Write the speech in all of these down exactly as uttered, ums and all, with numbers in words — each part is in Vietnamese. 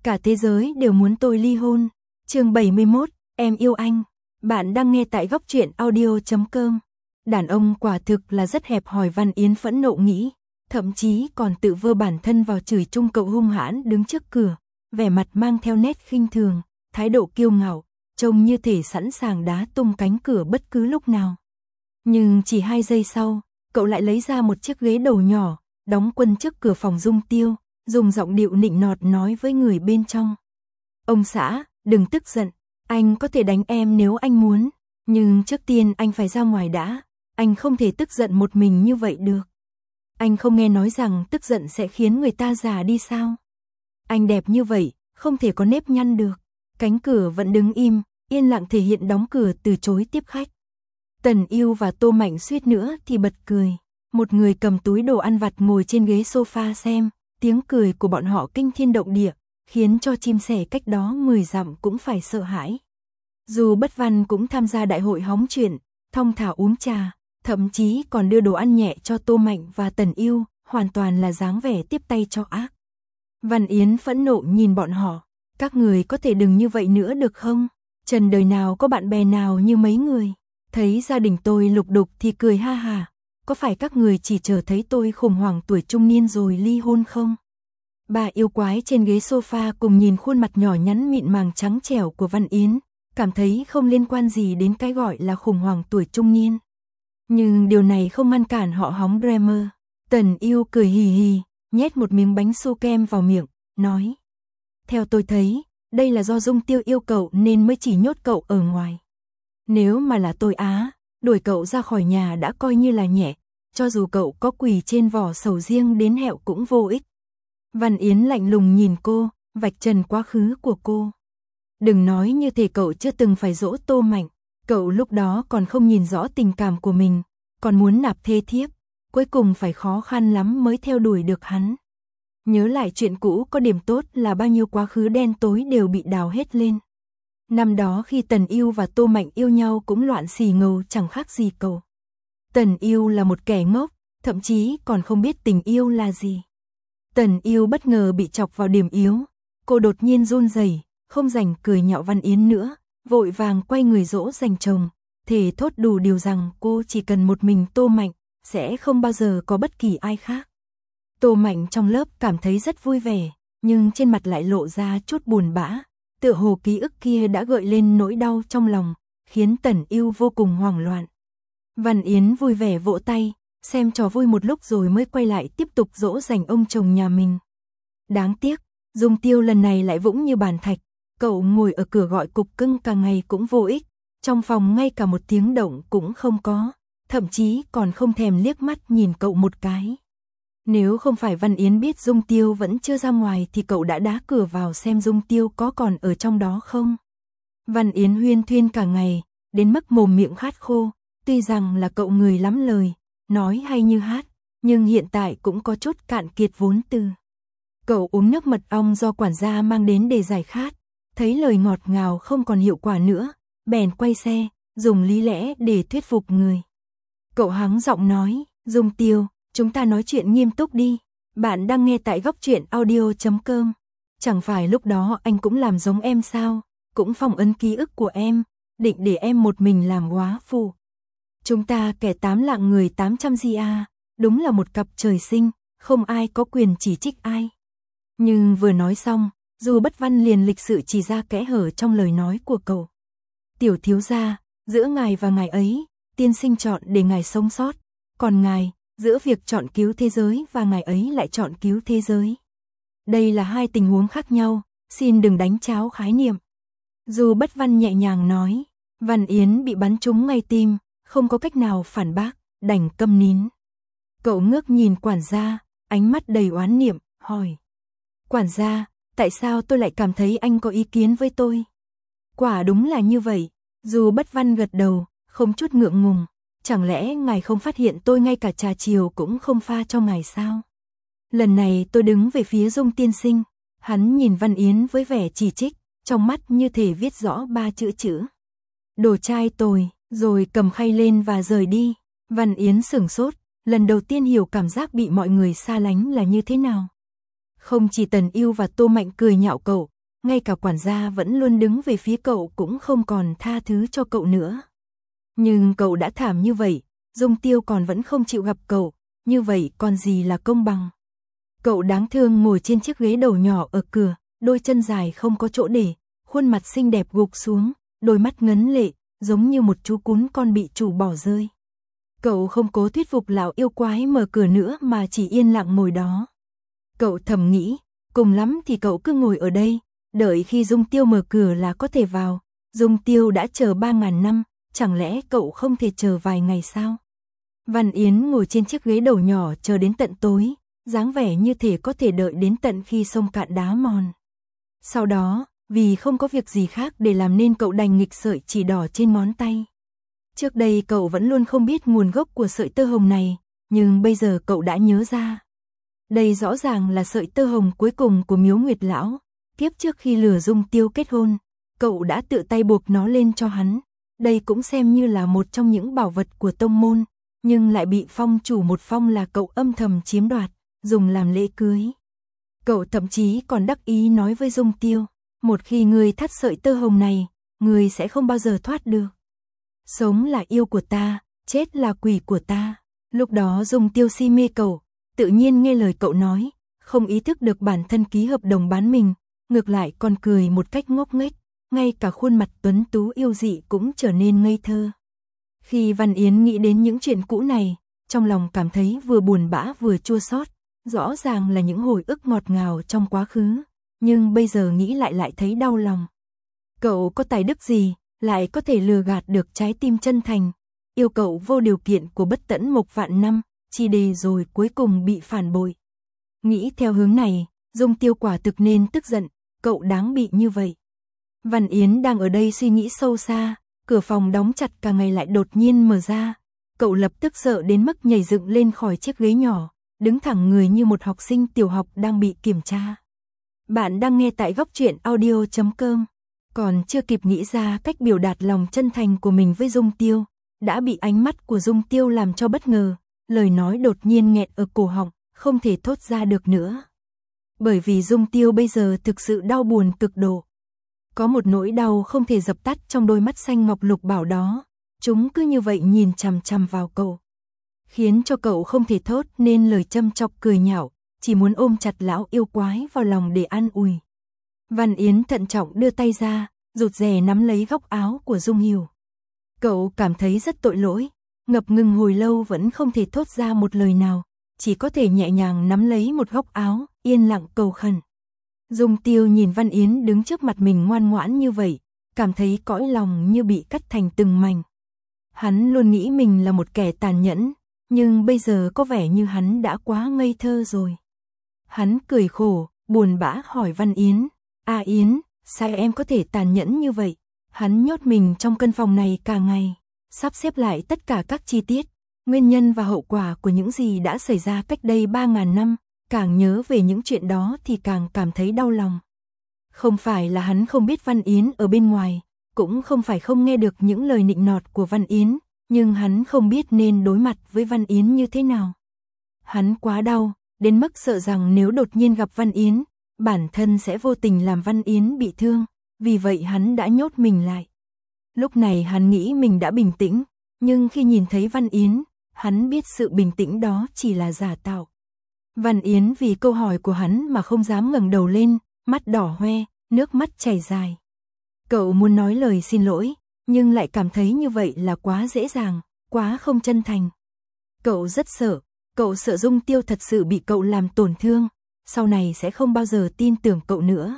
cả thế giới đều muốn tôi ly hôn. Chương bảy mươi mốt, em yêu anh. Bạn đang nghe tại góc truyện audio chấm com. Đàn ông quả thực là rất hẹp hòi, Văn Yến phẫn nộ nghĩ, thậm chí còn tự vơ bản thân vào chửi chung cậu hung hãn đứng trước cửa, vẻ mặt mang theo nét khinh thường, thái độ kiêu ngạo, trông như thể sẵn sàng đá tung cánh cửa bất cứ lúc nào. Nhưng chỉ hai giây sau, cậu lại lấy ra một chiếc ghế đầu nhỏ, đóng quân trước cửa phòng Dung Tiêu, dùng giọng điệu nịnh nọt nói với người bên trong. Ông xã, đừng tức giận, anh có thể đánh em nếu anh muốn, nhưng trước tiên anh phải ra ngoài đã, anh không thể tức giận một mình như vậy được. Anh không nghe nói rằng tức giận sẽ khiến người ta già đi sao? Anh đẹp như vậy, không thể có nếp nhăn được. Cánh cửa vẫn đứng im, yên lặng thể hiện đóng cửa từ chối tiếp khách. Tần Yêu và Tô Mạnh suýt nữa thì bật cười. Một người cầm túi đồ ăn vặt ngồi trên ghế sofa xem, tiếng cười của bọn họ kinh thiên động địa, khiến cho chim sẻ cách đó mười dặm cũng phải sợ hãi. Dù Bất Văn cũng tham gia đại hội hóng chuyện, thong thả uống trà, thậm chí còn đưa đồ ăn nhẹ cho Tô Mạnh và Tần Yêu, hoàn toàn là dáng vẻ tiếp tay cho ác. Văn Yến phẫn nộ nhìn bọn họ, các người có thể đừng như vậy nữa được không? Trần đời nào có bạn bè nào như mấy người? Thấy gia đình tôi lục đục thì cười ha hà. Có phải các người chỉ chờ thấy tôi khủng hoảng tuổi trung niên rồi ly hôn không? Bà yêu quái trên ghế sofa cùng nhìn khuôn mặt nhỏ nhắn mịn màng trắng trẻo của Văn Yến, cảm thấy không liên quan gì đến cái gọi là khủng hoảng tuổi trung niên. Nhưng điều này không ngăn cản họ hóng drama. Tần Yêu cười hì hì, nhét một miếng bánh su kem vào miệng, nói. Theo tôi thấy, đây là do Dung Tiêu yêu cậu nên mới chỉ nhốt cậu ở ngoài. Nếu mà là tôi á, đuổi cậu ra khỏi nhà đã coi như là nhẹ, cho dù cậu có quỳ trên vỏ sầu riêng đến hẹo cũng vô ích. Văn Yến lạnh lùng nhìn cô, vạch trần quá khứ của cô. Đừng nói như thể cậu chưa từng phải dỗ Tô Mạnh, cậu lúc đó còn không nhìn rõ tình cảm của mình, còn muốn nạp thê thiếp, cuối cùng phải khó khăn lắm mới theo đuổi được hắn. Nhớ lại chuyện cũ có điểm tốt là bao nhiêu quá khứ đen tối đều bị đào hết lên. Năm đó khi Tần Yêu và Tô Mạnh yêu nhau cũng loạn xì ngầu chẳng khác gì cậu. Tần Yêu là một kẻ ngốc, thậm chí còn không biết tình yêu là gì. Tần Yêu bất ngờ bị chọc vào điểm yếu, cô đột nhiên run rẩy, không rảnh cười nhạo Văn Yến nữa, vội vàng quay người dỗ dành chồng, thề thốt đủ điều rằng cô chỉ cần một mình Tô Mạnh, sẽ không bao giờ có bất kỳ ai khác. Tô Mạnh trong lớp cảm thấy rất vui vẻ, nhưng trên mặt lại lộ ra chút buồn bã, tựa hồ ký ức kia đã gợi lên nỗi đau trong lòng, khiến Tần Yêu vô cùng hoảng loạn. Văn Yến vui vẻ vỗ tay, xem trò vui một lúc rồi mới quay lại tiếp tục dỗ dành ông chồng nhà mình. Đáng tiếc, Dung Tiêu lần này lại vũng như bàn thạch, cậu ngồi ở cửa gọi cục cưng cả ngày cũng vô ích, trong phòng ngay cả một tiếng động cũng không có, thậm chí còn không thèm liếc mắt nhìn cậu một cái. Nếu không phải Văn Yến biết Dung Tiêu vẫn chưa ra ngoài thì cậu đã đá cửa vào xem Dung Tiêu có còn ở trong đó không. Văn Yến huyên thuyên cả ngày, đến mức mồm miệng khát khô, tuy rằng là cậu người lắm lời, nói hay như hát, nhưng hiện tại cũng có chút cạn kiệt vốn từ. Cậu uống nước mật ong do quản gia mang đến để giải khát, thấy lời ngọt ngào không còn hiệu quả nữa, bèn quay xe, dùng lý lẽ để thuyết phục người. Cậu hắng giọng nói, Dung Tiêu, chúng ta nói chuyện nghiêm túc đi, bạn đang nghe tại góc truyện audio chấm com. Chẳng phải lúc đó anh cũng làm giống em sao, cũng phong ấn ký ức của em, định để em một mình làm góa phụ. Chúng ta kẻ tám lạng người tám trăm di a, đúng là một cặp trời sinh, không ai có quyền chỉ trích ai. Nhưng vừa nói xong, dù Bất Văn liền lịch sự chỉ ra kẽ hở trong lời nói của cậu. Tiểu thiếu gia, giữa ngài và ngài ấy, tiên sinh chọn để ngài sống sót, còn ngài, giữa việc chọn cứu thế giới và ngài ấy lại chọn cứu thế giới. Đây là hai tình huống khác nhau, xin đừng đánh tráo khái niệm. Dù Bất Văn nhẹ nhàng nói, Văn Yến bị bắn trúng ngay tim, không có cách nào phản bác, đành câm nín. Cậu ngước nhìn quản gia, ánh mắt đầy oán niệm, hỏi. Quản gia, tại sao tôi lại cảm thấy anh có ý kiến với tôi? Quả đúng là như vậy, dù Bất Văn gật đầu, không chút ngượng ngùng. Chẳng lẽ ngài không phát hiện tôi ngay cả trà chiều cũng không pha cho ngài sao? Lần này tôi đứng về phía Dung tiên sinh, hắn nhìn Văn Yến với vẻ chỉ trích, trong mắt như thể viết rõ ba chữ chữ. Đồ trai tồi, rồi cầm khay lên và rời đi. Văn Yến sửng sốt, lần đầu tiên hiểu cảm giác bị mọi người xa lánh là như thế nào. Không chỉ Tần Yêu và Tô Mạnh cười nhạo cậu, ngay cả quản gia vẫn luôn đứng về phía cậu cũng không còn tha thứ cho cậu nữa. Nhưng cậu đã thảm như vậy, Dung Tiêu còn vẫn không chịu gặp cậu, như vậy còn gì là công bằng. Cậu đáng thương ngồi trên chiếc ghế đầu nhỏ ở cửa, đôi chân dài không có chỗ để, khuôn mặt xinh đẹp gục xuống, đôi mắt ngấn lệ, giống như một chú cún con bị chủ bỏ rơi. Cậu không cố thuyết phục lão yêu quái mở cửa nữa mà chỉ yên lặng ngồi đó. Cậu thầm nghĩ, cùng lắm thì cậu cứ ngồi ở đây, đợi khi Dung Tiêu mở cửa là có thể vào. Dung Tiêu đã chờ ba ngàn năm, chẳng lẽ cậu không thể chờ vài ngày sao? Văn Yến ngồi trên chiếc ghế đầu nhỏ chờ đến tận tối, dáng vẻ như thể có thể đợi đến tận khi sông cạn đá mòn. Sau đó, vì không có việc gì khác để làm nên cậu đành nghịch sợi chỉ đỏ trên ngón tay. Trước đây cậu vẫn luôn không biết nguồn gốc của sợi tơ hồng này, nhưng bây giờ cậu đã nhớ ra. Đây rõ ràng là sợi tơ hồng cuối cùng của Miếu Nguyệt Lão. Kiếp trước khi lừa Dung Tiêu kết hôn, cậu đã tự tay buộc nó lên cho hắn. Đây cũng xem như là một trong những bảo vật của tông môn, nhưng lại bị phong chủ một phong là cậu âm thầm chiếm đoạt, dùng làm lễ cưới. Cậu thậm chí còn đắc ý nói với Dung Tiêu, một khi ngươi thắt sợi tơ hồng này, ngươi sẽ không bao giờ thoát được. Sống là yêu của ta, chết là quỷ của ta. Lúc đó Dung Tiêu si mê cậu, tự nhiên nghe lời cậu nói, không ý thức được bản thân ký hợp đồng bán mình, ngược lại còn cười một cách ngốc nghếch, ngay cả khuôn mặt tuấn tú yêu dị cũng trở nên ngây thơ. Khi Văn Yến nghĩ đến những chuyện cũ này, trong lòng cảm thấy vừa buồn bã vừa chua xót, rõ ràng là những hồi ức ngọt ngào trong quá khứ, nhưng bây giờ nghĩ lại lại thấy đau lòng. Cậu có tài đức gì, lại có thể lừa gạt được trái tim chân thành, yêu cậu vô điều kiện của Bất Tẫn Mộc vạn năm, chỉ để rồi cuối cùng bị phản bội. Nghĩ theo hướng này, Dung Tiêu quả thực nên tức giận, cậu đáng bị như vậy. Văn Yến đang ở đây suy nghĩ sâu xa, cửa phòng đóng chặt cả ngày lại đột nhiên mở ra. Cậu lập tức sợ đến mức nhảy dựng lên khỏi chiếc ghế nhỏ, đứng thẳng người như một học sinh tiểu học đang bị kiểm tra. Bạn đang nghe tại góc truyện audio chấm com. Còn chưa kịp nghĩ ra cách biểu đạt lòng chân thành của mình với Dung Tiêu, đã bị ánh mắt của Dung Tiêu làm cho bất ngờ, lời nói đột nhiên nghẹn ở cổ họng, không thể thốt ra được nữa. Bởi vì Dung Tiêu bây giờ thực sự đau buồn cực độ. Có một nỗi đau không thể dập tắt trong đôi mắt xanh ngọc lục bảo đó, chúng cứ như vậy nhìn chằm chằm vào cậu. Khiến cho cậu không thể thốt nên lời châm chọc cười nhạo, chỉ muốn ôm chặt lão yêu quái vào lòng để an ủi. Văn Yến thận trọng đưa tay ra, rụt rè nắm lấy góc áo của Dung Hiểu. Cậu cảm thấy rất tội lỗi, ngập ngừng hồi lâu vẫn không thể thốt ra một lời nào, chỉ có thể nhẹ nhàng nắm lấy một góc áo, yên lặng cầu khẩn. Dung Tiêu nhìn Văn Yến đứng trước mặt mình ngoan ngoãn như vậy, cảm thấy cõi lòng như bị cắt thành từng mảnh. Hắn luôn nghĩ mình là một kẻ tàn nhẫn, nhưng bây giờ có vẻ như hắn đã quá ngây thơ rồi. Hắn cười khổ, buồn bã hỏi Văn Yến, "À Yến, sao em có thể tàn nhẫn như vậy?" Hắn nhốt mình trong căn phòng này cả ngày, sắp xếp lại tất cả các chi tiết, nguyên nhân và hậu quả của những gì đã xảy ra cách đây ba ngàn năm, càng nhớ về những chuyện đó thì càng cảm thấy đau lòng. Không phải là hắn không biết Văn Yến ở bên ngoài, cũng không phải không nghe được những lời nịnh nọt của Văn Yến, nhưng hắn không biết nên đối mặt với Văn Yến như thế nào. Hắn quá đau, đến mức sợ rằng nếu đột nhiên gặp Văn Yến, bản thân sẽ vô tình làm Văn Yến bị thương, vì vậy hắn đã nhốt mình lại. Lúc này hắn nghĩ mình đã bình tĩnh, nhưng khi nhìn thấy Văn Yến, hắn biết sự bình tĩnh đó chỉ là giả tạo. Văn Yến vì câu hỏi của hắn mà không dám ngẩng đầu lên, mắt đỏ hoe, nước mắt chảy dài. Cậu muốn nói lời xin lỗi, nhưng lại cảm thấy như vậy là quá dễ dàng, quá không chân thành. Cậu rất sợ, cậu sợ Dung Tiêu thật sự bị cậu làm tổn thương, sau này sẽ không bao giờ tin tưởng cậu nữa.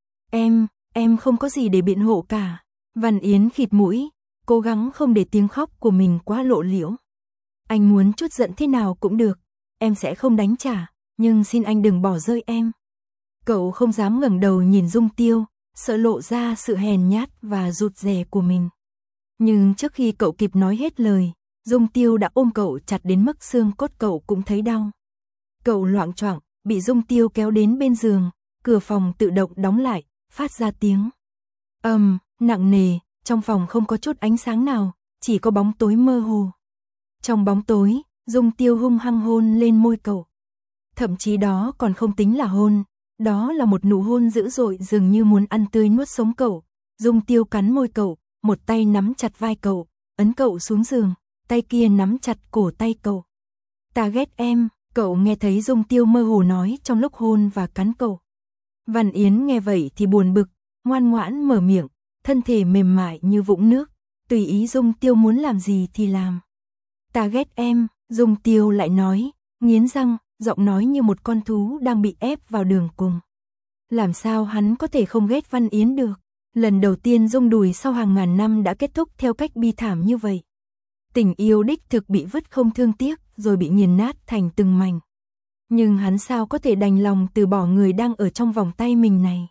Em, em không có gì để biện hộ cả. Văn Yến khịt mũi, cố gắng không để tiếng khóc của mình quá lộ liễu. Anh muốn chút giận thế nào cũng được, em sẽ không đánh trả, nhưng xin anh đừng bỏ rơi em. Cậu không dám ngẩng đầu nhìn Dung Tiêu, sợ lộ ra sự hèn nhát và rụt rè của mình. Nhưng trước khi cậu kịp nói hết lời, Dung Tiêu đã ôm cậu chặt đến mức xương cốt cậu cũng thấy đau. Cậu loạng choạng, bị Dung Tiêu kéo đến bên giường, cửa phòng tự động đóng lại, phát ra tiếng ầm, nặng nề, trong phòng không có chút ánh sáng nào, chỉ có bóng tối mơ hồ. Trong bóng tối, Dung Tiêu hung hăng hôn lên môi cậu. Thậm chí đó còn không tính là hôn, Đó là một nụ hôn dữ dội dường như muốn ăn tươi nuốt sống cậu. Dung Tiêu cắn môi cậu, một tay nắm chặt vai cậu, ấn cậu xuống giường, tay kia nắm chặt cổ tay cậu. Ta ghét em, cậu nghe thấy Dung Tiêu mơ hồ nói trong lúc hôn và cắn cậu. Văn Yến nghe vậy thì buồn bực, ngoan ngoãn mở miệng, thân thể mềm mại như vũng nước, tùy ý Dung Tiêu muốn làm gì thì làm. Ta ghét em, Dung Tiêu lại nói, nghiến răng, giọng nói như một con thú đang bị ép vào đường cùng. Làm sao hắn có thể không ghét Văn Yến được? Lần đầu tiên rung đùi sau hàng ngàn năm đã kết thúc theo cách bi thảm như vậy. Tình yêu đích thực bị vứt không thương tiếc, rồi bị nghiền nát thành từng mảnh. Nhưng hắn sao có thể đành lòng từ bỏ người đang ở trong vòng tay mình này?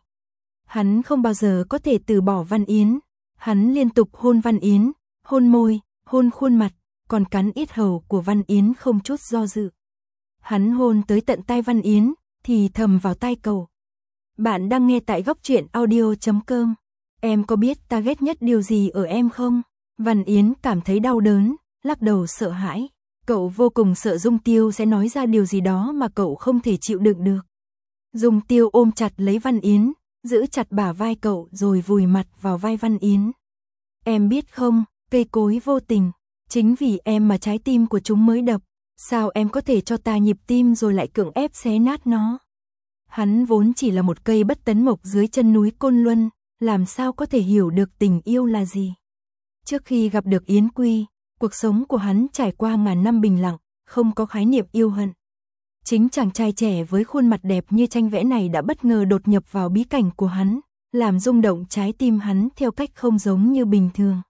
Hắn không bao giờ có thể từ bỏ Văn Yến. Hắn liên tục hôn Văn Yến, hôn môi, hôn khuôn mặt, còn cắn yết hầu của Văn Yến không chút do dự. Hắn hôn tới tận tai Văn Yến, thì thầm vào tai cậu. Bạn đang nghe tại góc truyện audio chấm com. Em có biết ta ghét nhất điều gì ở em không? Văn Yến cảm thấy đau đớn, lắc đầu sợ hãi. Cậu vô cùng sợ Dung Tiêu sẽ nói ra điều gì đó mà cậu không thể chịu đựng được. Dung Tiêu ôm chặt lấy Văn Yến, giữ chặt bả vai cậu rồi vùi mặt vào vai Văn Yến. Em biết không, cây cối vô tình, chính vì em mà trái tim của chúng mới đập. Sao em có thể cho ta nhịp tim rồi lại cưỡng ép xé nát nó? Hắn vốn chỉ là một cây bất tấn mộc dưới chân núi Côn Luân, làm sao có thể hiểu được tình yêu là gì? Trước khi gặp được Yến Quy, cuộc sống của hắn trải qua ngàn năm bình lặng, không có khái niệm yêu hận. Chính chàng trai trẻ với khuôn mặt đẹp như tranh vẽ này đã bất ngờ đột nhập vào bí cảnh của hắn, làm rung động trái tim hắn theo cách không giống như bình thường.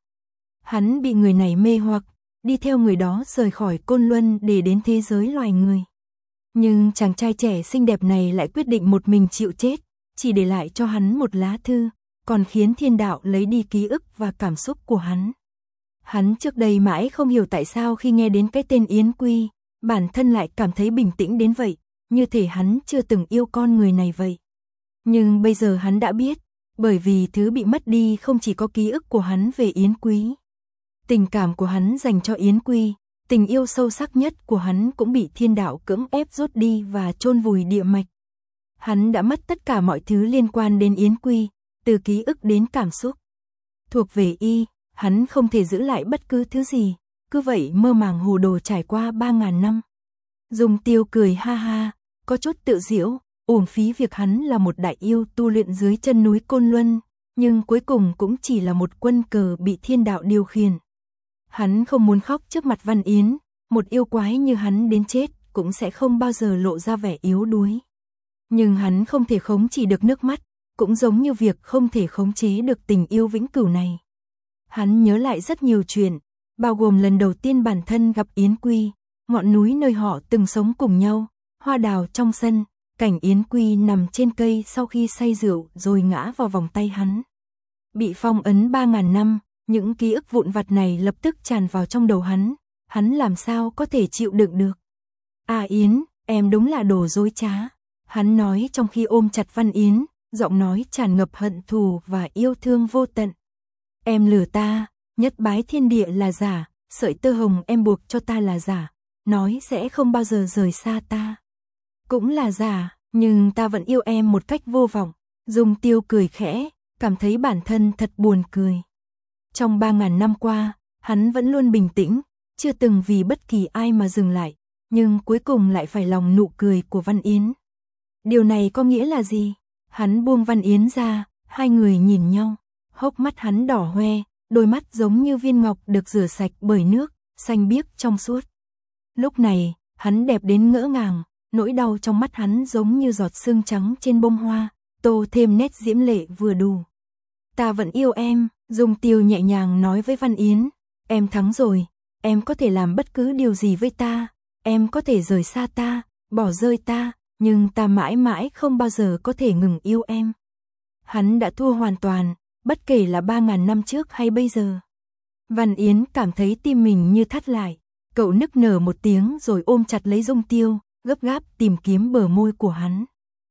Hắn bị người này mê hoặc, đi theo người đó rời khỏi Côn Luân để đến thế giới loài người. Nhưng chàng trai trẻ xinh đẹp này lại quyết định một mình chịu chết, chỉ để lại cho hắn một lá thư, còn khiến thiên đạo lấy đi ký ức và cảm xúc của hắn. Hắn trước đây mãi không hiểu tại sao khi nghe đến cái tên Yến Quy, bản thân lại cảm thấy bình tĩnh đến vậy, như thể hắn chưa từng yêu con người này vậy. Nhưng bây giờ hắn đã biết, bởi vì thứ bị mất đi không chỉ có ký ức của hắn về Yến Quý. Tình cảm của hắn dành cho Yến Quy, tình yêu sâu sắc nhất của hắn cũng bị thiên đạo cưỡng ép rút đi và chôn vùi địa mạch. Hắn đã mất tất cả mọi thứ liên quan đến Yến Quy, từ ký ức đến cảm xúc. Thuộc về y, hắn không thể giữ lại bất cứ thứ gì, cứ vậy mơ màng hồ đồ trải qua ba ngàn năm. Dung Tiêu cười ha ha, có chút tự giễu, uổng phí việc hắn là một đại yêu tu luyện dưới chân núi Côn Luân, nhưng cuối cùng cũng chỉ là một quân cờ bị thiên đạo điều khiển. Hắn không muốn khóc trước mặt Văn Yến, một yêu quái như hắn đến chết cũng sẽ không bao giờ lộ ra vẻ yếu đuối. Nhưng hắn không thể khống chỉ được nước mắt, cũng giống như việc không thể khống chế được tình yêu vĩnh cửu này. Hắn nhớ lại rất nhiều chuyện, bao gồm lần đầu tiên bản thân gặp Yến Quy, ngọn núi nơi họ từng sống cùng nhau, hoa đào trong sân, cảnh Yến Quy nằm trên cây sau khi say rượu rồi ngã vào vòng tay hắn. Bị phong ấn ba ngàn năm, những ký ức vụn vặt này lập tức tràn vào trong đầu hắn, hắn làm sao có thể chịu đựng được. À Yến, em đúng là đồ dối trá, hắn nói trong khi ôm chặt Văn Yến, giọng nói tràn ngập hận thù và yêu thương vô tận. Em lừa ta, nhất bái thiên địa là giả, sợi tơ hồng em buộc cho ta là giả, nói sẽ không bao giờ rời xa ta. Cũng là giả, nhưng ta vẫn yêu em một cách vô vọng. Dung Tiêu cười khẽ, cảm thấy bản thân thật buồn cười. Trong ba ngàn năm qua, hắn vẫn luôn bình tĩnh, chưa từng vì bất kỳ ai mà dừng lại, nhưng cuối cùng lại phải lòng nụ cười của Văn Yến. Điều này có nghĩa là gì? Hắn buông Văn Yến ra, hai người nhìn nhau, hốc mắt hắn đỏ hoe, đôi mắt giống như viên ngọc được rửa sạch bởi nước, xanh biếc trong suốt. Lúc này, hắn đẹp đến ngỡ ngàng, nỗi đau trong mắt hắn giống như giọt sương trắng trên bông hoa, tô thêm nét diễm lệ vừa đủ. Ta vẫn yêu em, Dung Tiêu nhẹ nhàng nói với Văn Yến, em thắng rồi, em có thể làm bất cứ điều gì với ta, em có thể rời xa ta, bỏ rơi ta, nhưng ta mãi mãi không bao giờ có thể ngừng yêu em. Hắn đã thua hoàn toàn, bất kể là ba ngàn năm trước hay bây giờ. Văn Yến cảm thấy tim mình như thắt lại, cậu nức nở một tiếng rồi ôm chặt lấy Dung Tiêu, gấp gáp tìm kiếm bờ môi của hắn.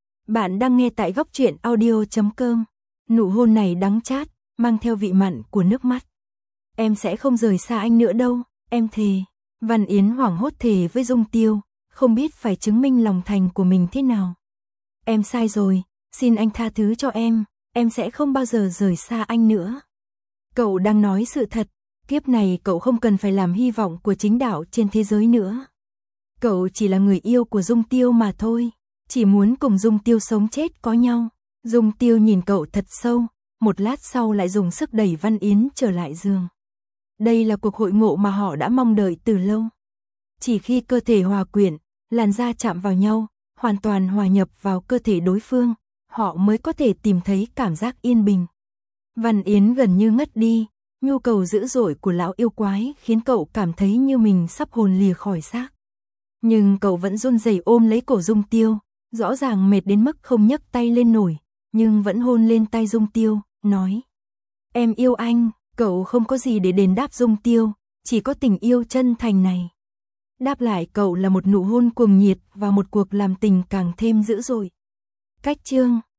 Bạn đang nghe tại góc truyện audio chấm com. Nụ hôn này đắng chát, mang theo vị mặn của nước mắt. Em sẽ không rời xa anh nữa đâu, em thề. Văn Yến hoảng hốt thề với Dung Tiêu, không biết phải chứng minh lòng thành của mình thế nào. em sai rồi, xin anh tha thứ cho em, em sẽ không bao giờ rời xa anh nữa. Cậu đang nói sự thật, kiếp này cậu không cần phải làm hy vọng của chính đạo trên thế giới nữa. Cậu chỉ là người yêu của Dung Tiêu mà thôi, chỉ muốn cùng Dung Tiêu sống chết có nhau. Dung Tiêu nhìn cậu thật sâu, một lát sau lại dùng sức đẩy Văn Yến trở lại giường. Đây là cuộc hội ngộ mà họ đã mong đợi từ lâu. Chỉ khi cơ thể hòa quyện, làn da chạm vào nhau, hoàn toàn hòa nhập vào cơ thể đối phương, họ mới có thể tìm thấy cảm giác yên bình. Văn Yến gần như ngất đi, nhu cầu dữ dội của lão yêu quái khiến cậu cảm thấy như mình sắp hồn lìa khỏi xác. Nhưng cậu vẫn run rẩy ôm lấy cổ Dung Tiêu, rõ ràng mệt đến mức không nhấc tay lên nổi, nhưng vẫn hôn lên tay Dung Tiêu, nói: "Em yêu anh." Cậu không có gì để đền đáp Dung Tiêu, chỉ có tình yêu chân thành này. Đáp lại cậu là một nụ hôn cuồng nhiệt và một cuộc làm tình càng thêm dữ dội. Cách chương